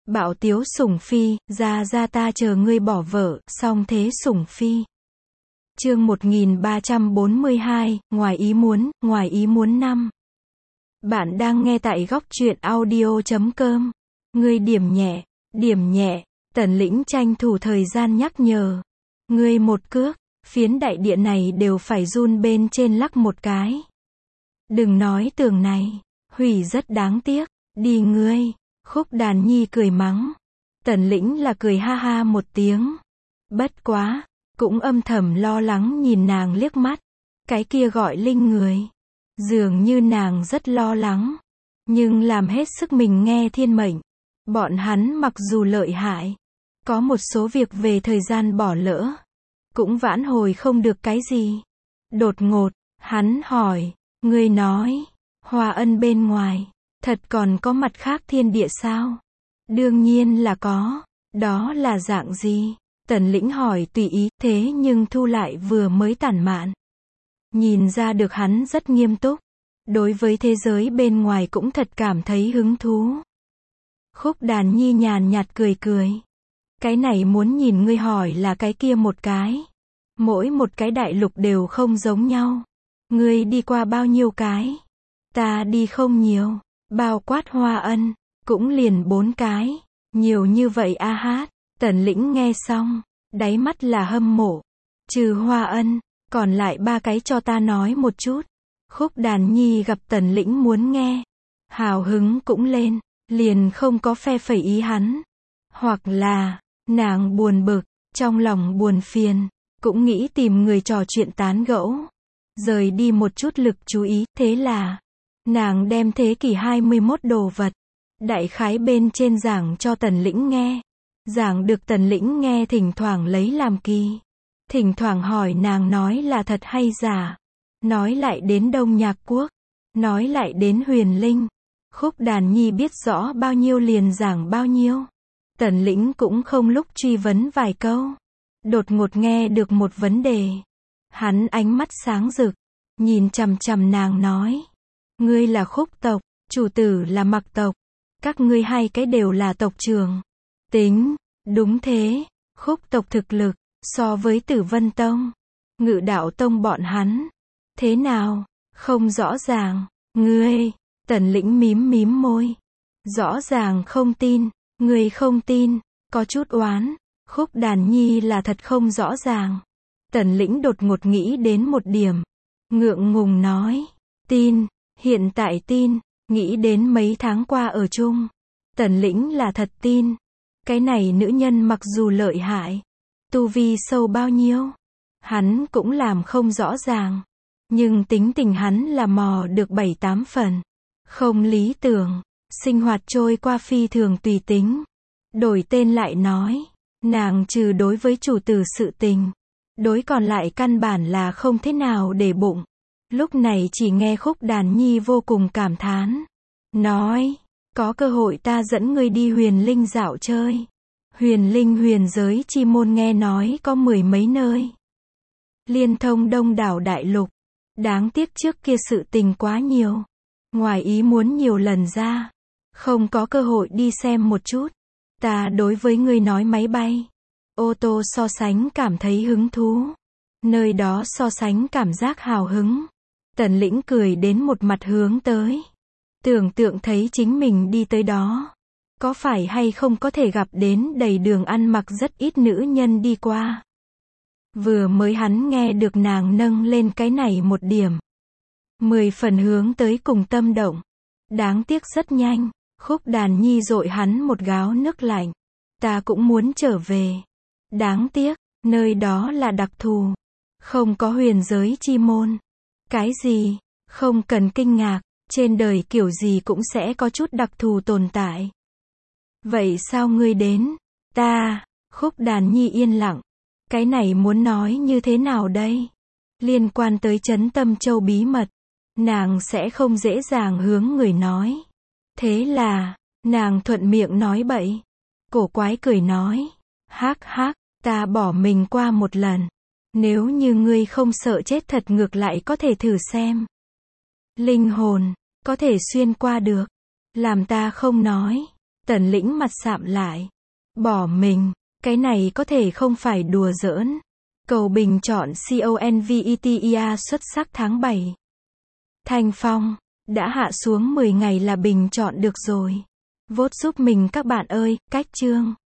Bạo tiếu sủng phi, ra ta chờ ngươi bỏ vợ, song thế sủng phi. Chương 1342, ngoài ý muốn 5. Bạn đang nghe tại góc truyện audio.com. Ngươi điểm nhẹ, Tần Lĩnh tranh thủ thời gian nhắc nhở. Ngươi một cước, phiến đại địa này đều phải run bên trên lắc một cái. Đừng nói tường này, hủy rất đáng tiếc, đi ngươi. Khúc Đàn Nhi cười mắng. Tần Lĩnh là cười ha ha một tiếng. Bất quá, cũng âm thầm lo lắng nhìn nàng liếc mắt. Cái kia gọi Linh người. Dường như nàng rất lo lắng. Nhưng làm hết sức mình nghe thiên mệnh. Bọn hắn mặc dù lợi hại. Có một số việc về thời gian bỏ lỡ. Cũng vãn hồi không được cái gì. Đột ngột, hắn hỏi. Ngươi nói, Hoa Ân bên ngoài. Thật còn có mặt khác thiên địa sao? Đương nhiên là có. Đó là dạng gì? Tần Lĩnh hỏi tùy ý, thế nhưng thu lại vừa mới tản mạn. Nhìn ra được hắn rất nghiêm túc. Đối với thế giới bên ngoài cũng thật cảm thấy hứng thú. Khúc Đàn Nhi nhàn nhạt cười cười. Cái này muốn nhìn ngươi hỏi là cái kia một cái. Mỗi một cái đại lục đều không giống nhau. Ngươi đi qua bao nhiêu cái? Ta đi không nhiều. Bao quát Hoa Ân, cũng liền 4 cái. Nhiều như vậy a hát. Tần Lĩnh nghe xong, đáy mắt là hâm mộ. Trừ Hoa Ân, còn lại 3 cái cho ta nói một chút. Khúc Đàn Nhi gặp Tần Lĩnh muốn nghe. Hào hứng cũng lên, liền không có phe phẩy ý hắn. Hoặc là, nàng buồn bực, trong lòng buồn phiền, cũng nghĩ tìm người trò chuyện tán gẫu. Rời đi một chút lực chú ý, thế là nàng đem thế kỷ 21 đồ vật, đại khái bên trên giảng cho Tần Lĩnh nghe. Giảng được Tần Lĩnh nghe thỉnh thoảng lấy làm kỳ. Thỉnh thoảng hỏi nàng nói là thật hay giả. Nói lại đến Đông Nhạc Quốc. Nói lại đến Huyền Linh. Khúc Đàn Nhi biết rõ bao nhiêu liền giảng bao nhiêu. Tần Lĩnh cũng không lúc truy vấn vài câu. Đột ngột nghe được một vấn đề. Hắn ánh mắt sáng rực. Nhìn chằm chằm nàng nói. Ngươi là Khúc tộc, chủ tử là Mặc tộc. Các ngươi hai cái đều là tộc trưởng. Tính, đúng thế, Khúc tộc thực lực, so với Tử Vân Tông, Ngự Đạo Tông bọn hắn. Thế nào, không rõ ràng, ngươi, Tần Lĩnh mím môi. Rõ ràng không tin, ngươi không tin, có chút oán, Khúc Đàn Nhi là thật không rõ ràng. Tần Lĩnh đột ngột nghĩ đến một điểm. Ngượng ngùng nói, tin. Hiện tại tin, nghĩ đến mấy tháng qua ở chung. Tần Lĩnh là thật tin. Cái này nữ nhân mặc dù lợi hại, tu vi sâu bao nhiêu, hắn cũng làm không rõ ràng. Nhưng tính tình hắn là mò được 7-8 phần. Không lý tưởng, sinh hoạt trôi qua phi thường tùy tính. Đổi tên lại nói, nàng trừ đối với chủ tử sự tình, đối còn lại căn bản là không thế nào để bụng. Lúc này chỉ nghe Khúc Đàn Nhi vô cùng cảm thán. Nói, có cơ hội ta dẫn ngươi đi Huyền Linh dạo chơi. Huyền Linh huyền giới chi môn nghe nói có 10 mấy nơi. Liên thông đông đảo đại lục. Đáng tiếc trước kia sự tình quá nhiều. Ngoài ý muốn nhiều lần ra. Không có cơ hội đi xem một chút. Ta đối với ngươi nói máy bay, ô tô so sánh cảm thấy hứng thú. Nơi đó so sánh cảm giác hào hứng. Tần Lĩnh cười đến một mặt hướng tới. Tưởng tượng thấy chính mình đi tới đó. Có phải hay không có thể gặp đến đầy đường ăn mặc rất ít nữ nhân đi qua. Vừa mới hắn nghe được nàng nâng lên cái này một điểm. 10 phần hướng tới cùng tâm động. Đáng tiếc rất nhanh. Khúc Đàn Nhi dội hắn một gáo nước lạnh. Ta cũng muốn trở về. Đáng tiếc, nơi đó là đặc thù. Không có huyền giới chi môn. Cái gì? Không cần kinh ngạc, trên đời kiểu gì cũng sẽ có chút đặc thù tồn tại. Vậy sao ngươi đến? Ta, Khúc Đàn Nhi yên lặng. Cái này muốn nói như thế nào đây? Liên quan tới Trấn Tâm Châu bí mật, nàng sẽ không dễ dàng hướng người nói. Thế là, nàng thuận miệng nói bậy. Cổ quái cười nói, hắc hắc, ta bỏ mình qua một lần. Nếu như ngươi không sợ chết thật ngược lại có thể thử xem. Linh hồn, có thể xuyên qua được. Làm ta không nói. Tần Lĩnh mặt sạm lại. Bỏ mình. Cái này có thể không phải đùa giỡn. Cầu bình chọn CONVETIA xuất sắc tháng 7. Thanh Phong. Đã hạ xuống 10 ngày là bình chọn được rồi. Vote giúp mình các bạn ơi, cách chương.